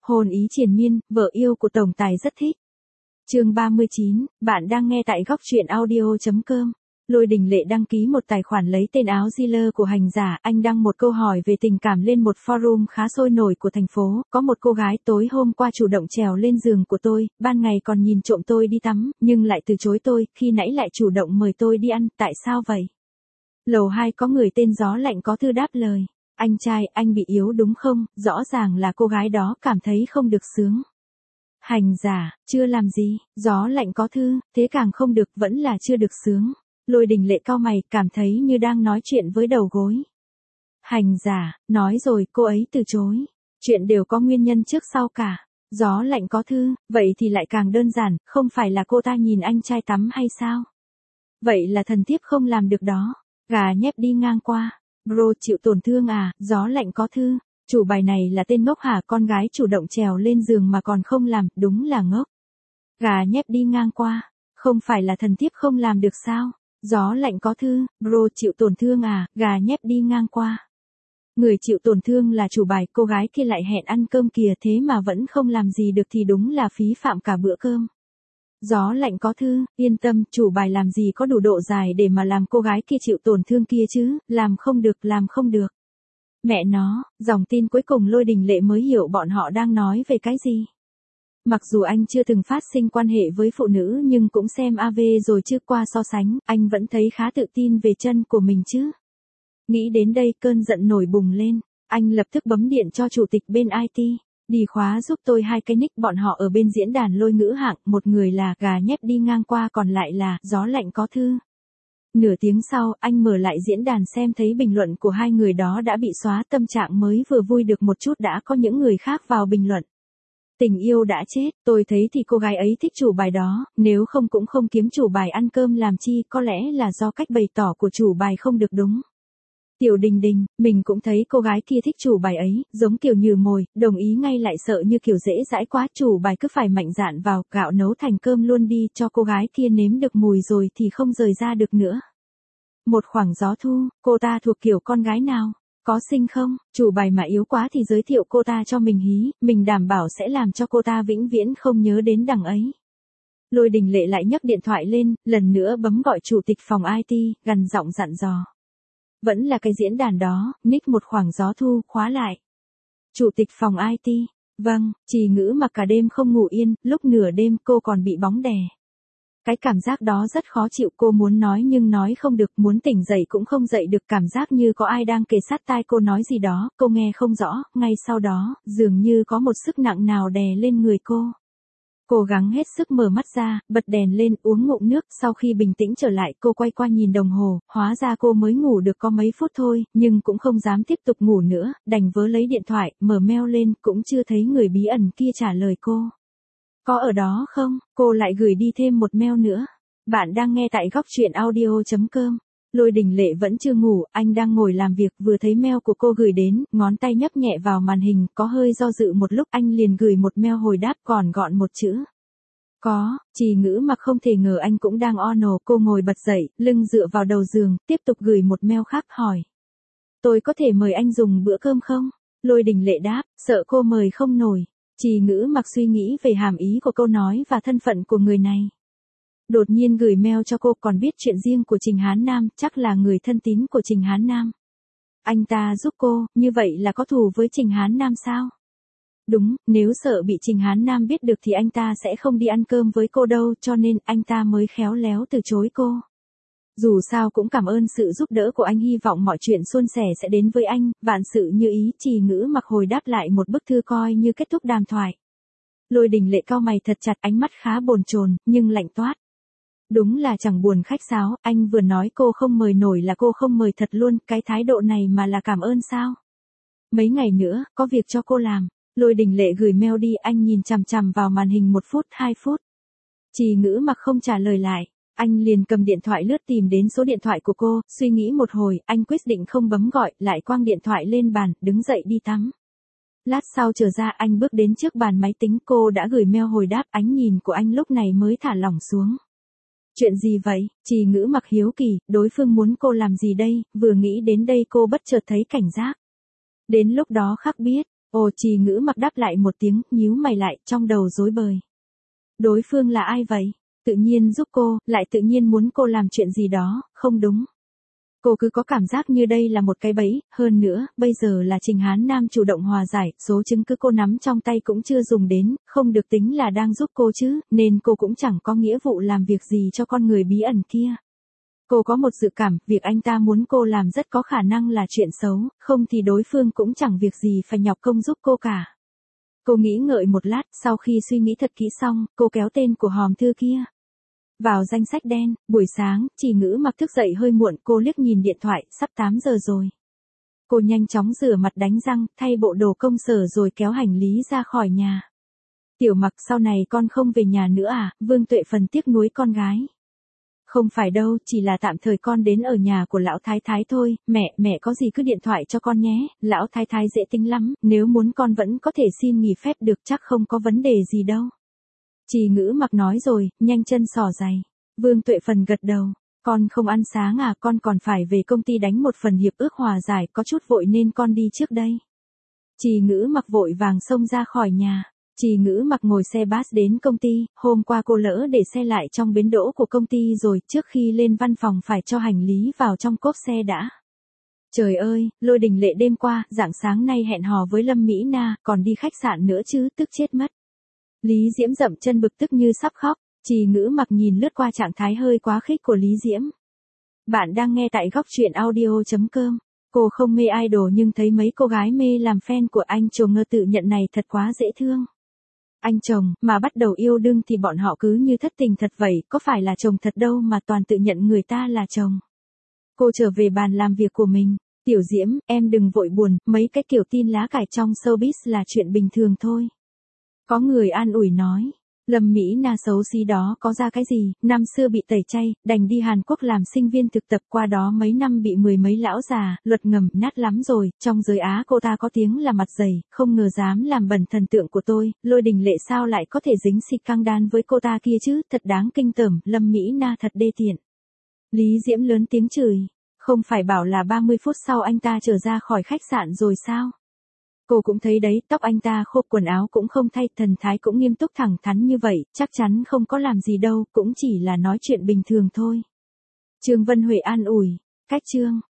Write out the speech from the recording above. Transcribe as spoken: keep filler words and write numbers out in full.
Hôn ý triền miên, vợ yêu của tổng tài rất thích. Chương ba mươi chín, bạn đang nghe tại góc truyện audio chấm com. Lôi Đình Lệ đăng ký một tài khoản lấy tên áo dealer của hành giả, anh đăng một câu hỏi về tình cảm lên một forum khá sôi nổi của thành phố, có một cô gái tối hôm qua chủ động trèo lên giường của tôi, ban ngày còn nhìn trộm tôi đi tắm, nhưng lại từ chối tôi, khi nãy lại chủ động mời tôi đi ăn, tại sao vậy? Lầu hai có người tên Gió Lạnh có thư đáp lời, anh trai, anh bị yếu đúng không, rõ ràng là cô gái đó cảm thấy không được sướng. Hành giả, chưa làm gì, Gió Lạnh có thư, thế càng không được, vẫn là chưa được sướng. Lôi Đình Lệ cau mày, cảm thấy như đang nói chuyện với đầu gối. Hành giả, nói rồi, cô ấy từ chối. Chuyện đều có nguyên nhân trước sau cả. Gió Lạnh có thư, vậy thì lại càng đơn giản, không phải là cô ta nhìn anh trai tắm hay sao? Vậy là thần thiếp không làm được đó. Gà nhép đi ngang qua. Bro chịu tổn thương à, Gió Lạnh có thư. Chủ bài này là tên ngốc hả, con gái chủ động trèo lên giường mà còn không làm, đúng là ngốc. Gà nhép đi ngang qua. Không phải là thần thiếp không làm được sao? Gió Lạnh có thư, bro chịu tổn thương à, gà nhép đi ngang qua. Người chịu tổn thương là chủ bài, cô gái kia lại hẹn ăn cơm kìa, thế mà vẫn không làm gì được thì đúng là phí phạm cả bữa cơm. Gió Lạnh có thư, yên tâm, chủ bài làm gì có đủ độ dài để mà làm cô gái kia chịu tổn thương kia chứ, làm không được, làm không được. Mẹ nó, dòng tin cuối cùng Lôi Đình Lệ mới hiểu bọn họ đang nói về cái gì. Mặc dù anh chưa từng phát sinh quan hệ với phụ nữ nhưng cũng xem a vê rồi chứ, qua so sánh, anh vẫn thấy khá tự tin về chân của mình chứ. Nghĩ đến đây cơn giận nổi bùng lên, anh lập tức bấm điện cho chủ tịch bên i tê. Đi khóa giúp tôi hai cái nick bọn họ ở bên diễn đàn lôi ngữ hạng, một người là gà nhép đi ngang qua, còn lại là Gió Lạnh có thư. Nửa tiếng sau, anh mở lại diễn đàn xem thấy bình luận của hai người đó đã bị xóa, tâm trạng mới vừa vui được một chút đã có những người khác vào bình luận. Tình yêu đã chết, tôi thấy thì cô gái ấy thích chủ bài đó, nếu không cũng không kiếm chủ bài ăn cơm làm chi, có lẽ là do cách bày tỏ của chủ bài không được đúng. Tiểu Đình Đình, mình cũng thấy cô gái kia thích chủ bài ấy, giống kiểu như mồi, đồng ý ngay lại sợ như kiểu dễ dãi quá, chủ bài cứ phải mạnh dạn vào, gạo nấu thành cơm luôn đi, cho cô gái kia nếm được mùi rồi thì không rời ra được nữa. Một khoảng gió thu, cô ta thuộc kiểu con gái nào? Có xinh không? Chủ bài mà yếu quá thì giới thiệu cô ta cho mình hí, mình đảm bảo sẽ làm cho cô ta vĩnh viễn không nhớ đến đằng ấy. Lôi Đình Lệ lại nhấc điện thoại lên, lần nữa bấm gọi chủ tịch phòng i tê, gằn giọng dặn dò. Vẫn là cái diễn đàn đó, nick một khoảng gió thu, khóa lại. Chủ tịch phòng i tê, vâng, Trì Ngữ mặc cả đêm không ngủ yên, lúc nửa đêm cô còn bị bóng đè. Cái cảm giác đó rất khó chịu, cô muốn nói nhưng nói không được, muốn tỉnh dậy cũng không dậy được, cảm giác như có ai đang kề sát tai cô nói gì đó, cô nghe không rõ, ngay sau đó, dường như có một sức nặng nào đè lên người cô. Cố gắng hết sức mở mắt ra, bật đèn lên, uống ngụm nước, sau khi bình tĩnh trở lại, cô quay qua nhìn đồng hồ, hóa ra cô mới ngủ được có mấy phút thôi, nhưng cũng không dám tiếp tục ngủ nữa, đành vớ lấy điện thoại, mở mail lên, cũng chưa thấy người bí ẩn kia trả lời cô. Có ở đó không? Cô lại gửi đi thêm một mail nữa. Bạn đang nghe tại góc truyện audio chấm com. Lôi Đình Lệ vẫn chưa ngủ, anh đang ngồi làm việc, vừa thấy mail của cô gửi đến, ngón tay nhấp nhẹ vào màn hình, có hơi do dự một lúc, anh liền gửi một mail hồi đáp còn gọn một chữ. Có, Trì Ngữ mặc không thể ngờ anh cũng đang ono, cô ngồi bật dậy, lưng dựa vào đầu giường, tiếp tục gửi một mail khác hỏi. Tôi có thể mời anh dùng bữa cơm không? Lôi Đình Lệ đáp, sợ cô mời không nổi. Trì Ngữ mặc suy nghĩ về hàm ý của câu nói và thân phận của người này. Đột nhiên gửi mail cho cô, còn biết chuyện riêng của Trình Hán Nam, chắc là người thân tín của Trình Hán Nam. Anh ta giúp cô, như vậy là có thù với Trình Hán Nam sao? Đúng, nếu sợ bị Trình Hán Nam biết được thì anh ta sẽ không đi ăn cơm với cô đâu, cho nên anh ta mới khéo léo từ chối cô. Dù sao cũng cảm ơn sự giúp đỡ của anh, hy vọng mọi chuyện suôn sẻ sẽ đến với anh, vạn sự như ý. Trì Ngữ mặc hồi đáp lại một bức thư coi như kết thúc đàm thoại. Lôi Đình Lệ cau mày thật chặt, ánh mắt khá bồn chồn, nhưng lạnh toát. Đúng là chẳng buồn khách sáo, anh vừa nói cô không mời nổi là cô không mời thật luôn, cái thái độ này mà là cảm ơn sao? Mấy ngày nữa, có việc cho cô làm. Lôi Đình Lệ gửi mail đi, anh nhìn chằm chằm vào màn hình một phút, hai phút. Trì Ngữ mặc không trả lời lại. Anh liền cầm điện thoại lướt tìm đến số điện thoại của cô, suy nghĩ một hồi, anh quyết định không bấm gọi, lại quăng điện thoại lên bàn, đứng dậy đi tắm. Lát sau trở ra, anh bước đến trước bàn máy tính, cô đã gửi mail hồi đáp, ánh nhìn của anh lúc này mới thả lỏng xuống. Chuyện gì vậy? Trì Ngữ mặc hiếu kỳ, đối phương muốn cô làm gì đây, vừa nghĩ đến đây cô bất chợt thấy cảnh giác. Đến lúc đó khắc biết, Ồ, Trì Ngữ Mặc đáp lại một tiếng, nhíu mày lại, trong đầu rối bời. Đối phương là ai vậy? Tự nhiên giúp cô, lại tự nhiên muốn cô làm chuyện gì đó, không đúng. Cô cứ có cảm giác như đây là một cái bẫy, hơn nữa, bây giờ là Trình Hán Nam chủ động hòa giải, số chứng cứ cô nắm trong tay cũng chưa dùng đến, không được tính là đang giúp cô chứ, nên cô cũng chẳng có nghĩa vụ làm việc gì cho con người bí ẩn kia. Cô có một dự cảm, việc anh ta muốn cô làm rất có khả năng là chuyện xấu, không thì đối phương cũng chẳng việc gì phải nhọc công giúp cô cả. Cô nghĩ ngợi một lát, sau khi suy nghĩ thật kỹ xong, cô kéo tên của hòm thư kia vào danh sách đen. Buổi sáng, Trì Ngữ Mặc thức dậy hơi muộn, cô liếc nhìn điện thoại, sắp tám giờ rồi. Cô nhanh chóng rửa mặt đánh răng, thay bộ đồ công sở rồi kéo hành lý ra khỏi nhà. Tiểu Mặc, sau này con không về nhà nữa à? Vương Tuệ Phần tiếc nuối con gái. Không phải đâu, chỉ là tạm thời con đến ở nhà của lão thái thái thôi, mẹ, mẹ có gì cứ điện thoại cho con nhé, lão thái thái dễ tính lắm, nếu muốn con vẫn có thể xin nghỉ phép được, chắc không có vấn đề gì đâu. Trì Ngữ Mặc nói rồi, nhanh chân xỏ giày. Vương Tuệ Phần gật đầu, con không ăn sáng à, con còn phải về công ty đánh một phần hiệp ước hòa giải, có chút vội nên con đi trước đây. Trì Ngữ Mặc vội vàng xông ra khỏi nhà. Trì Ngữ Mặc ngồi xe bus đến công ty, hôm qua cô lỡ để xe lại trong bến đỗ của công ty rồi, trước khi lên văn phòng phải cho hành lý vào trong cốp xe đã. Trời ơi, Lôi Đình Lệ đêm qua, rạng sáng nay hẹn hò với Lâm Mỹ Na, còn đi khách sạn nữa chứ, tức chết mất. Lý Diễm dậm chân bực tức như sắp khóc, Trì Ngữ Mặc nhìn lướt qua trạng thái hơi quá khích của Lý Diễm. Bạn đang nghe tại góc truyện audio chấm com. Cô không mê idol nhưng thấy mấy cô gái mê làm fan của anh chồng ngơ tự nhận này thật quá dễ thương. Anh chồng, mà bắt đầu yêu đương thì bọn họ cứ như thất tình thật vậy, có phải là chồng thật đâu mà toàn tự nhận người ta là chồng. Cô trở về bàn làm việc của mình. Tiểu Diễm, em đừng vội buồn, mấy cái kiểu tin lá cải trong showbiz là chuyện bình thường thôi. Có người an ủi nói, Lâm Mỹ Na xấu xí đó có ra cái gì, năm xưa bị tẩy chay, đành đi Hàn Quốc làm sinh viên thực tập, qua đó mấy năm bị mười mấy lão già, luật ngầm, nát lắm rồi, trong giới Á cô ta có tiếng là mặt dày, không ngờ dám làm bẩn thần tượng của tôi, Lôi Đình Lệ sao lại có thể dính xịt căng đan với cô ta kia chứ, thật đáng kinh tởm, Lâm Mỹ Na thật đê tiện. Lý Diễm lớn tiếng chửi, không phải bảo là ba mươi phút sau anh ta trở ra khỏi khách sạn rồi sao? Cô cũng thấy đấy, tóc anh ta khô, quần áo cũng không thay, thần thái cũng nghiêm túc thẳng thắn như vậy, chắc chắn không có làm gì đâu, cũng chỉ là nói chuyện bình thường thôi. Trương Vân Huệ an ủi, cách Trương